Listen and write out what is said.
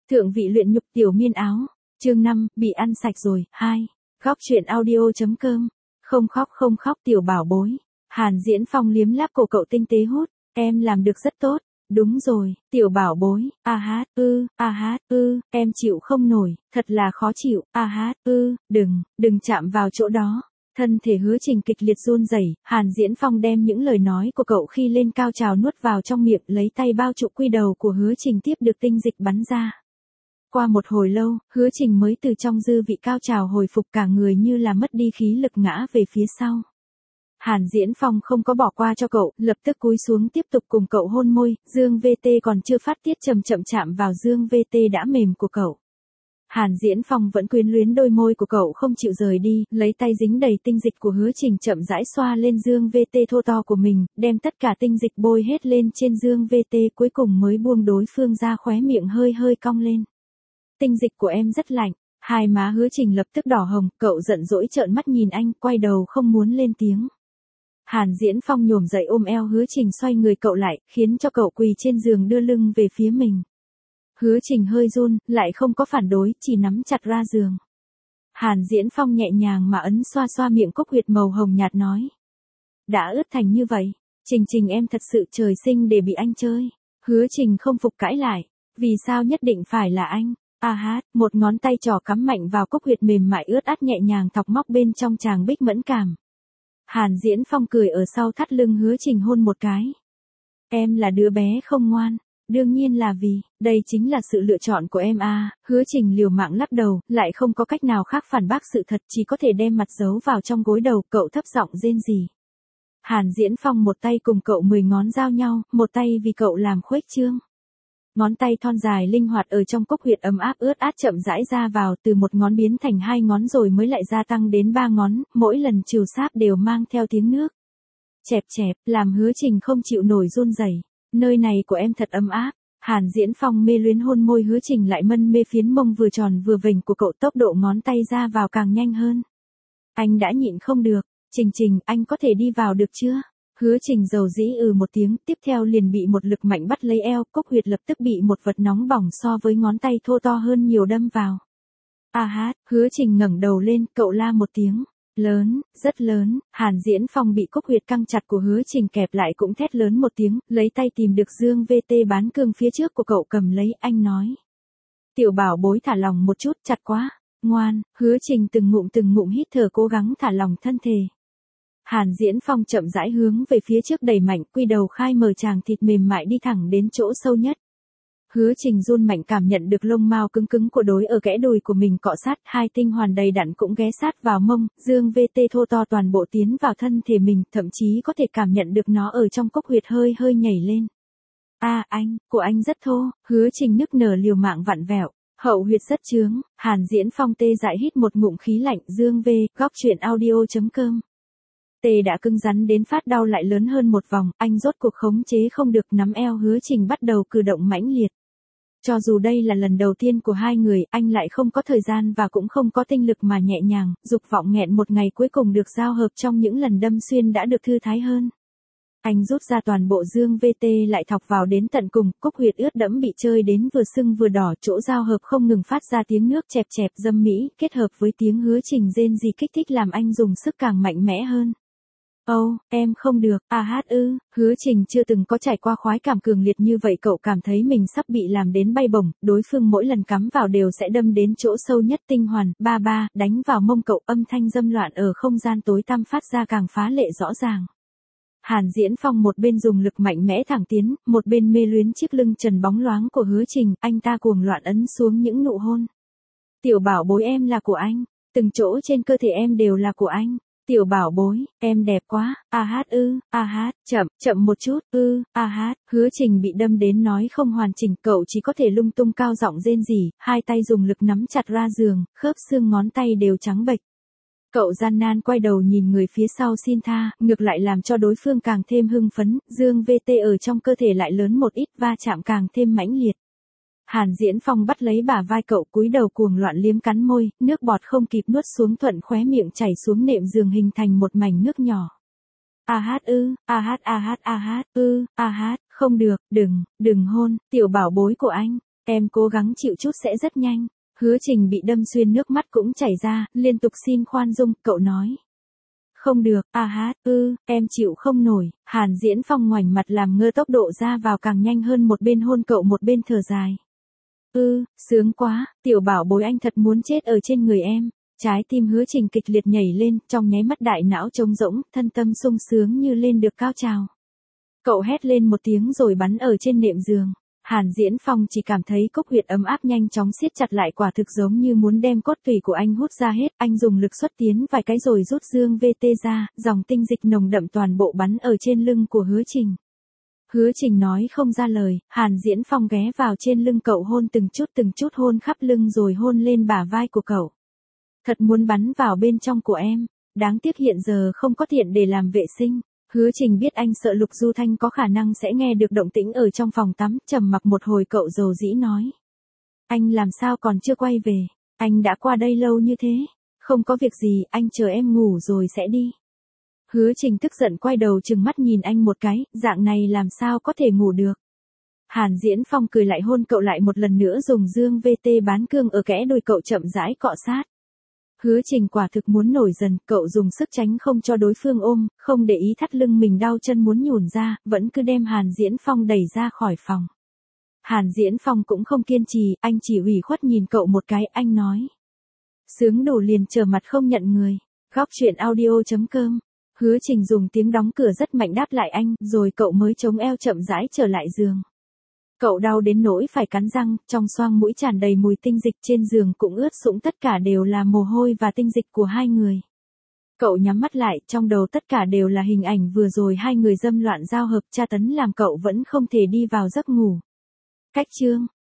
Thượng vị luyện nhục tiểu miên áo. Chương 5, bị ăn sạch rồi. 2. Góc truyện audio.com. Không khóc tiểu bảo bối. Hàn Diễn Phong liếm láp cổ cậu tinh tế hút. Em làm được rất tốt. Đúng rồi, tiểu bảo bối. Em chịu không nổi, thật là khó chịu. Đừng chạm vào chỗ đó. Thân thể Hứa Trình kịch liệt run rẩy, Hàn Diễn Phong đem những lời nói của cậu khi lên cao trào nuốt vào trong miệng, lấy tay bao trụ quy đầu của Hứa Trình tiếp được tinh dịch bắn ra. Qua một hồi lâu, Hứa Trình mới từ trong dư vị cao trào hồi phục, cả người như là mất đi khí lực ngã về phía sau. Hàn Diễn Phong không có bỏ qua cho cậu, lập tức cúi xuống tiếp tục cùng cậu hôn môi, dương VT còn chưa phát tiết chậm chạm vào dương VT đã mềm của cậu. Hàn Diễn Phong vẫn quyến luyến đôi môi của cậu không chịu rời đi, lấy tay dính đầy tinh dịch của Hứa Trình chậm rãi xoa lên dương VT thô to của mình, đem tất cả tinh dịch bôi hết lên trên dương VT, cuối cùng mới buông đối phương ra, khóe miệng hơi cong lên. Tinh dịch của em rất lạnh. Hai má Hứa Trình lập tức đỏ hồng, cậu giận dỗi trợn mắt nhìn anh, quay đầu không muốn lên tiếng. Hàn Diễn Phong nhổm dậy ôm eo Hứa Trình, xoay người cậu lại, khiến cho cậu quỳ trên giường đưa lưng về phía mình. Hứa Trình hơi run, lại không có phản đối, chỉ nắm chặt ra giường. Hàn Diễn Phong nhẹ nhàng mà ấn xoa miệng cúc huyệt màu hồng nhạt nói. Đã ướt thành như vậy, Trình em thật sự trời sinh để bị anh chơi. Hứa Trình không phục cãi lại. Vì sao nhất định phải là anh? Một ngón tay trỏ cắm mạnh vào cúc huyệt mềm mại ướt át, nhẹ nhàng thọc móc bên trong tràng bích mẫn cảm. Hàn Diễn Phong cười ở sau thắt lưng Hứa Trình hôn một cái. Em là đứa bé không ngoan. Đương nhiên là vì, đây chính là sự lựa chọn của em à. Hứa Trình liều mạng lắc đầu, lại không có cách nào khác phản bác sự thật, chỉ có thể đem mặt giấu vào trong gối đầu, cậu thấp giọng rên rỉ. Hàn Diễn Phong một tay cùng cậu 10 ngón giao nhau, một tay vì cậu làm khuếch trương. Ngón tay thon dài linh hoạt ở trong cúc huyệt ấm áp ướt át chậm rãi ra vào, từ một ngón biến thành 2 ngón rồi mới lại gia tăng đến 3 ngón, mỗi lần trìu sáp đều mang theo tiếng nước. Chẹp, làm Hứa Trình không chịu nổi run rẩy. Nơi này của em thật ấm áp. Hàn Diễn Phong mê luyến hôn môi Hứa Trình, lại mân mê phiến mông vừa tròn vừa vểnh của cậu, tốc độ ngón tay ra vào càng nhanh hơn. Anh đã nhịn không được. Trình, anh có thể đi vào được chưa? Hứa Trình dầu dĩ một tiếng, tiếp theo liền bị một lực mạnh bắt lấy eo, cúc huyệt lập tức bị một vật nóng bỏng so với ngón tay thô to hơn nhiều đâm vào. Hứa Trình ngẩng đầu lên, cậu la một tiếng. Lớn, rất lớn. Hàn Diễn Phong bị cúc huyệt căng chặt của Hứa Trình kẹp lại cũng thét lớn một tiếng, lấy tay tìm được dương VT bán cương phía trước của cậu cầm lấy, anh nói. Tiểu bảo bối thả lòng một chút, chặt quá. Ngoan. Hứa Trình từng ngụm hít thở cố gắng thả lòng thân thể. Hàn Diễn Phong chậm rãi hướng về phía trước đẩy mạnh, quy đầu khai mở tràng thịt mềm mại đi thẳng đến chỗ sâu nhất. Hứa Trình run mạnh cảm nhận được lông mao cứng của đối ở kẽ đùi của mình cọ sát, 2 tinh hoàn đầy đặn cũng ghé sát vào mông, dương VT thô to toàn bộ tiến vào thân thể mình, thậm chí có thể cảm nhận được nó ở trong cúc huyệt hơi nhảy lên. Của anh rất thô. Hứa Trình nức nở liều mạng vặn vẹo. Hậu huyệt rất chướng. Hàn Diễn Phong tê dại hít một ngụm khí lạnh. Dương V, góc truyện audio.com. Tê đã cứng rắn đến phát đau lại lớn hơn một vòng, anh rốt cuộc khống chế không được, nắm eo Hứa Trình bắt đầu cử động mãnh liệt. Cho dù đây là lần đầu tiên của hai người, anh lại không có thời gian và cũng không có tinh lực mà nhẹ nhàng, dục vọng nghẹn một ngày cuối cùng được giao hợp trong những lần đâm xuyên đã được thư thái hơn. Anh rút ra toàn bộ dương VT lại thọc vào đến tận cùng, cúc huyệt ướt đẫm bị chơi đến vừa sưng vừa đỏ, chỗ giao hợp không ngừng phát ra tiếng nước chẹp dâm mỹ, kết hợp với tiếng Hứa Trình rên rỉ kích thích làm anh dùng sức càng mạnh mẽ hơn. Em không được. Hứa Trình chưa từng có trải qua khoái cảm cường liệt như vậy, cậu cảm thấy mình sắp bị làm đến bay bổng, đối phương mỗi lần cắm vào đều sẽ đâm đến chỗ sâu nhất tinh hoàn, đánh vào mông cậu, âm thanh dâm loạn ở không gian tối tăm phát ra càng phá lệ rõ ràng. Hàn Diễn Phong một bên dùng lực mạnh mẽ thẳng tiến, một bên mê luyến chiếc lưng trần bóng loáng của Hứa Trình, anh ta cuồng loạn ấn xuống những nụ hôn. Tiểu bảo bối em là của anh, từng chỗ trên cơ thể em đều là của anh. Tiểu bảo bối, em đẹp quá. Chậm một chút. Hứa Trình bị đâm đến nói không hoàn chỉnh, cậu chỉ có thể lung tung cao giọng rên rỉ, 2 tay dùng lực nắm chặt ra giường, khớp xương ngón tay đều trắng bệch. Cậu gian nan quay đầu nhìn người phía sau xin tha, ngược lại làm cho đối phương càng thêm hưng phấn, dương VT ở trong cơ thể lại lớn một ít, va chạm càng thêm mãnh liệt. Hàn Diễn Phong bắt lấy bả vai cậu, cúi đầu cuồng loạn liếm cắn môi, nước bọt không kịp nuốt xuống thuận khóe miệng chảy xuống nệm giường hình thành một mảnh nước nhỏ. Không được, đừng hôn, tiểu bảo bối của anh. em cố gắng chịu chút sẽ rất nhanh. Hứa Trình bị đâm xuyên nước mắt cũng chảy ra, liên tục xin khoan dung, cậu nói. Không được, em chịu không nổi. Hàn Diễn Phong ngoảnh mặt làm ngơ, tốc độ ra vào càng nhanh hơn, một bên hôn cậu một bên thở dài. Sướng quá, tiểu bảo bối anh thật muốn chết ở trên người em. Trái tim Hứa Trình kịch liệt nhảy lên, trong nháy mắt đại não trống rỗng, thân tâm sung sướng như lên được cao trào. Cậu hét lên một tiếng rồi bắn ở trên nệm giường. Hàn Diễn Phong chỉ cảm thấy cốc huyệt ấm áp nhanh chóng siết chặt lại, quả thực giống như muốn đem cốt tủy của anh hút ra hết. Anh dùng lực xuất tiến vài cái rồi rút dương VT ra, dòng tinh dịch nồng đậm toàn bộ bắn ở trên lưng của Hứa Trình. Hứa Trình nói không ra lời, Hàn Diễn Phong ghé vào trên lưng cậu hôn từng chút hôn khắp lưng rồi hôn lên bả vai của cậu. Thật muốn bắn vào bên trong của em, đáng tiếc hiện giờ không có tiện để làm vệ sinh. Hứa Trình biết anh sợ Lục Du Thanh có khả năng sẽ nghe được động tĩnh ở trong phòng tắm, trầm mặc một hồi cậu dầu dĩ nói. Anh làm sao còn chưa quay về, anh đã qua đây lâu như thế. Không có việc gì, anh chờ em ngủ rồi sẽ đi. Hứa Trình tức giận quay đầu trừng mắt nhìn anh một cái, dạng này làm sao có thể ngủ được. Hàn Diễn Phong cười lại hôn cậu lại một lần nữa, dùng dương VT bán cương ở kẽ đùi cậu chậm rãi cọ sát. Hứa Trình quả thực muốn nổi dần, cậu dùng sức tránh không cho đối phương ôm, không để ý thắt lưng mình đau chân muốn nhùn ra, vẫn cứ đem Hàn Diễn Phong đẩy ra khỏi phòng. Hàn Diễn Phong cũng không kiên trì, anh chỉ ủy khuất nhìn cậu một cái, anh nói. Sướng đủ liền trở mặt không nhận người. Góc chuyện audio.com. Hứa Trình dùng tiếng đóng cửa rất mạnh đáp lại anh, rồi cậu mới chống eo chậm rãi trở lại giường. Cậu đau đến nỗi phải cắn răng, trong xoang mũi tràn đầy mùi tinh dịch, trên giường cũng ướt sũng, tất cả đều là mồ hôi và tinh dịch của hai người. Cậu nhắm mắt lại, trong đầu tất cả đều là hình ảnh vừa rồi hai người dâm loạn giao hợp tra tấn làm cậu vẫn không thể đi vào giấc ngủ. Cách chương